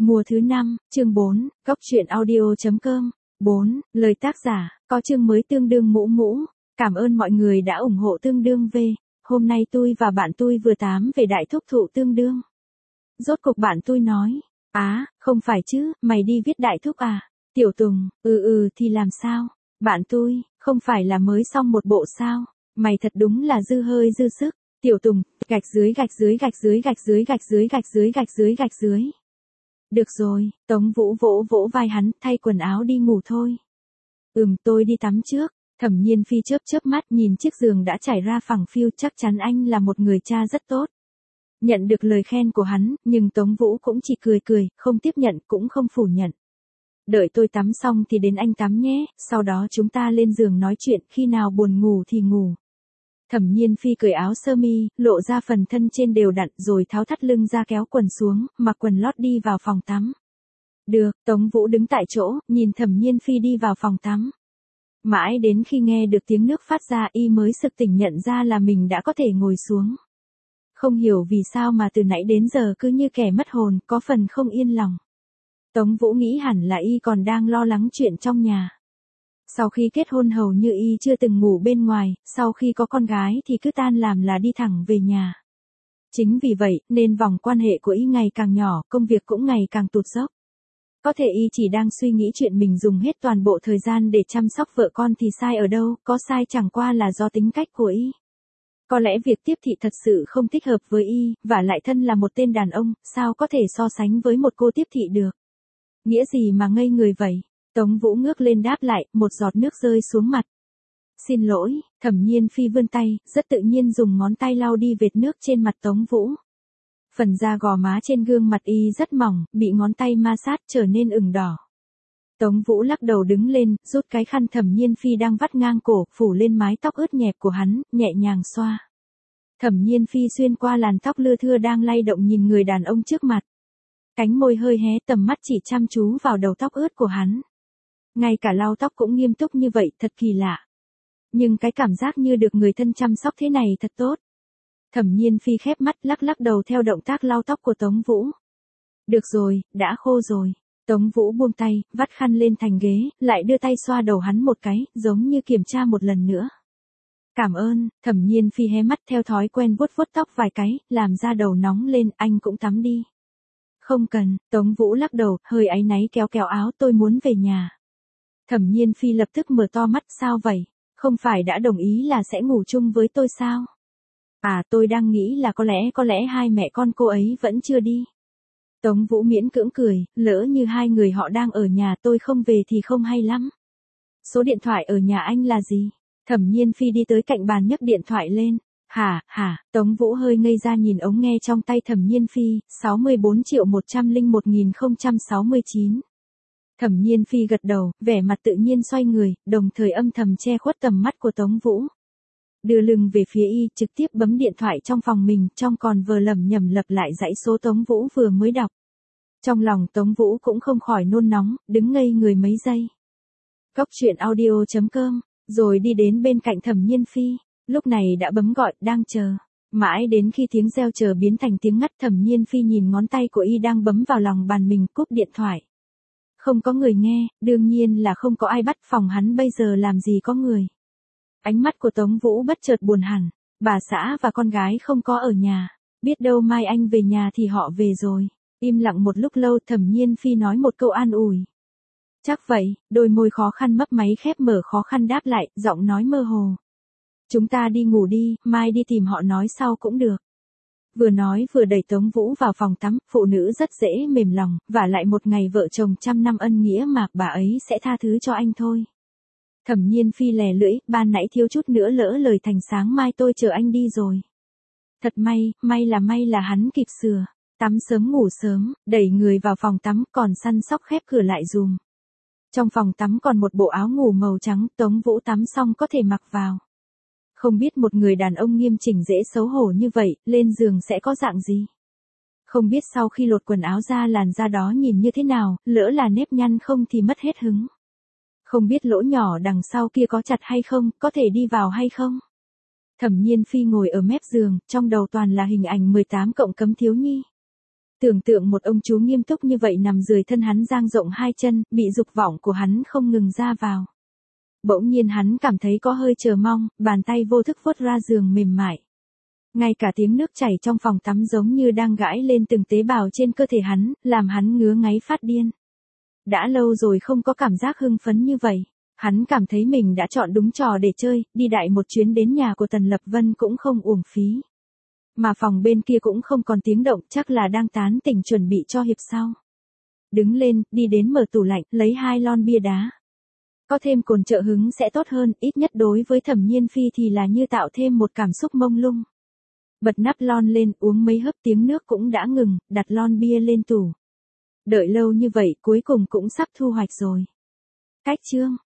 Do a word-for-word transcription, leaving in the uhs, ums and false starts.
Mùa thứ năm, chương bốn, góc truyện audio.com. bốn. Lời tác giả, có chương mới tương đương mũ mũ. Cảm ơn mọi người đã ủng hộ tương đương V. Hôm nay tôi và bạn tôi vừa tám về đại thúc thụ tương đương. Rốt cục bạn tôi nói, á, không phải chứ, mày đi viết đại thúc à? Tiểu Tùng, ừ ừ thì làm sao? Bạn tôi, không phải là mới xong một bộ sao? Mày thật đúng là dư hơi dư sức. Tiểu Tùng, gạch dưới gạch dưới gạch dưới gạch dưới gạch dưới gạch dưới gạch dưới gạch dưới. Được rồi, Tống Vũ vỗ vỗ vai hắn, thay quần áo đi ngủ thôi. Ừm, tôi đi tắm trước. Thẩm Nhiên Phi chớp chớp mắt nhìn chiếc giường đã trải ra phẳng phiu, chắc chắn anh là một người cha rất tốt. Nhận được lời khen của hắn, nhưng Tống Vũ cũng chỉ cười cười, không tiếp nhận cũng không phủ nhận. Đợi tôi tắm xong thì đến anh tắm nhé, sau đó chúng ta lên giường nói chuyện, khi nào buồn ngủ thì ngủ. Thẩm Nhiên Phi cởi áo sơ mi, lộ ra phần thân trên đều đặn rồi tháo thắt lưng ra kéo quần xuống, mặc quần lót đi vào phòng tắm. Được, Tống Vũ đứng tại chỗ, nhìn Thẩm Nhiên Phi đi vào phòng tắm. Mãi đến khi nghe được tiếng nước phát ra y mới sực tỉnh nhận ra là mình đã có thể ngồi xuống. Không hiểu vì sao mà từ nãy đến giờ cứ như kẻ mất hồn, có phần không yên lòng. Tống Vũ nghĩ hẳn là y còn đang lo lắng chuyện trong nhà. Sau khi kết hôn hầu như y chưa từng ngủ bên ngoài, sau khi có con gái thì cứ tan làm là đi thẳng về nhà. Chính vì vậy, nên vòng quan hệ của y ngày càng nhỏ, công việc cũng ngày càng tụt dốc. Có thể y chỉ đang suy nghĩ chuyện mình dùng hết toàn bộ thời gian để chăm sóc vợ con thì sai ở đâu, có sai chẳng qua là do tính cách của y. Có lẽ việc tiếp thị thật sự không thích hợp với y, và lại thân là một tên đàn ông, sao có thể so sánh với một cô tiếp thị được. Nghĩa gì mà ngây người vậy? Tống Vũ ngước lên đáp lại, một giọt nước rơi xuống mặt. Xin lỗi, Thẩm Nhiên Phi vươn tay, rất tự nhiên dùng ngón tay lau đi vệt nước trên mặt Tống Vũ. Phần da gò má trên gương mặt y rất mỏng, bị ngón tay ma sát trở nên ửng đỏ. Tống Vũ lắc đầu đứng lên, rút cái khăn Thẩm Nhiên Phi đang vắt ngang cổ, phủ lên mái tóc ướt nhẹp của hắn, nhẹ nhàng xoa. Thẩm Nhiên Phi xuyên qua làn tóc lưa thưa đang lay động nhìn người đàn ông trước mặt. Cánh môi hơi hé, tầm mắt chỉ chăm chú vào đầu tóc ướt của hắn. Ngay cả lau tóc cũng nghiêm túc như vậy, thật kỳ lạ. Nhưng cái cảm giác như được người thân chăm sóc thế này thật tốt. Thẩm Nhiên Phi khép mắt lắc lắc đầu theo động tác lau tóc của Tống Vũ. Được rồi, đã khô rồi. Tống Vũ buông tay, vắt khăn lên thành ghế, lại đưa tay xoa đầu hắn một cái, giống như kiểm tra một lần nữa. Cảm ơn, Thẩm Nhiên Phi hé mắt theo thói quen vuốt vuốt tóc vài cái, làm da đầu nóng lên, anh cũng tắm đi. Không cần, Tống Vũ lắc đầu, hơi áy náy kéo kéo áo, tôi muốn về nhà. Thẩm Nhiên Phi lập tức mở to mắt, sao vậy? Không phải đã đồng ý là sẽ ngủ chung với tôi sao? À, tôi đang nghĩ là có lẽ có lẽ hai mẹ con cô ấy vẫn chưa đi. Tống Vũ miễn cưỡng cười, lỡ như hai người họ đang ở nhà tôi không về thì không hay lắm. Số điện thoại ở nhà anh là gì? Thẩm Nhiên Phi đi tới cạnh bàn nhấc điện thoại lên. Hả, hả, Tống Vũ hơi ngây ra nhìn ống nghe trong tay Thẩm Nhiên Phi, sáu mươi bốn triệu một trăm lẻ một nghìn không trăm sáu mươi chín. Thẩm Nhiên Phi gật đầu, vẻ mặt tự nhiên xoay người, đồng thời âm thầm che khuất tầm mắt của Tống Vũ. Đưa lưng về phía y, trực tiếp bấm điện thoại trong phòng mình, trong còn vừa lẩm nhẩm lặp lại dãy số Tống Vũ vừa mới đọc. Trong lòng Tống Vũ cũng không khỏi nôn nóng, đứng ngây người mấy giây. Góc truyện audio.com, rồi đi đến bên cạnh Thẩm Nhiên Phi, lúc này đã bấm gọi, đang chờ. Mãi đến khi tiếng reo chờ biến thành tiếng ngắt, Thẩm Nhiên Phi nhìn ngón tay của y đang bấm vào lòng bàn mình, cúp điện thoại. Không có người nghe, đương nhiên là không có ai bắt, phòng hắn bây giờ làm gì có người. Ánh mắt của Tống Vũ bất chợt buồn hẳn, bà xã và con gái không có ở nhà, biết đâu mai anh về nhà thì họ về rồi. Im lặng một lúc lâu, Thẩm Nhiên Phi nói một câu an ủi. Chắc vậy, đôi môi khó khăn mấp máy khép mở khó khăn đáp lại, giọng nói mơ hồ. Chúng ta đi ngủ đi, mai đi tìm họ nói sau cũng được. Vừa nói vừa đẩy Tống Vũ vào phòng tắm, phụ nữ rất dễ mềm lòng, vả lại một ngày vợ chồng trăm năm ân nghĩa mà, bà ấy sẽ tha thứ cho anh thôi. Thẩm Nhiên Phi lè lưỡi, ban nãy thiếu chút nữa lỡ lời thành sáng mai tôi chờ anh đi rồi. Thật may, may là may là hắn kịp sửa, tắm sớm ngủ sớm, đẩy người vào phòng tắm, còn săn sóc khép cửa lại dùm. Trong phòng tắm còn một bộ áo ngủ màu trắng, Tống Vũ tắm xong có thể mặc vào. Không biết một người đàn ông nghiêm chỉnh dễ xấu hổ như vậy, lên giường sẽ có dạng gì? Không biết sau khi lột quần áo ra làn da đó nhìn như thế nào, lỡ là nếp nhăn không thì mất hết hứng. Không biết lỗ nhỏ đằng sau kia có chặt hay không, có thể đi vào hay không? Thẩm Nhiên Phi ngồi ở mép giường, trong đầu toàn là hình ảnh mười tám cộng cấm thiếu nhi. Tưởng tượng một ông chú nghiêm túc như vậy nằm dưới thân hắn dang rộng hai chân, bị dục vọng của hắn không ngừng ra vào. Bỗng nhiên hắn cảm thấy có hơi chờ mong, bàn tay vô thức vuốt ra giường mềm mại. Ngay cả tiếng nước chảy trong phòng tắm giống như đang gãi lên từng tế bào trên cơ thể hắn, làm hắn ngứa ngáy phát điên. Đã lâu rồi không có cảm giác hưng phấn như vậy. Hắn cảm thấy mình đã chọn đúng trò để chơi, đi đại một chuyến đến nhà của Tần Lập Vân cũng không uổng phí. Mà phòng bên kia cũng không còn tiếng động, chắc là đang tán tỉnh chuẩn bị cho hiệp sau. Đứng lên, đi đến mở tủ lạnh, lấy hai lon bia đá. Có thêm cồn trợ hứng sẽ tốt hơn, ít nhất đối với Thẩm Nhiên Phi thì là như tạo thêm một cảm xúc mông lung. Bật nắp lon lên, uống mấy hớp tiếng nước cũng đã ngừng, đặt lon bia lên tủ. Đợi lâu như vậy cuối cùng cũng sắp thu hoạch rồi. Cách chương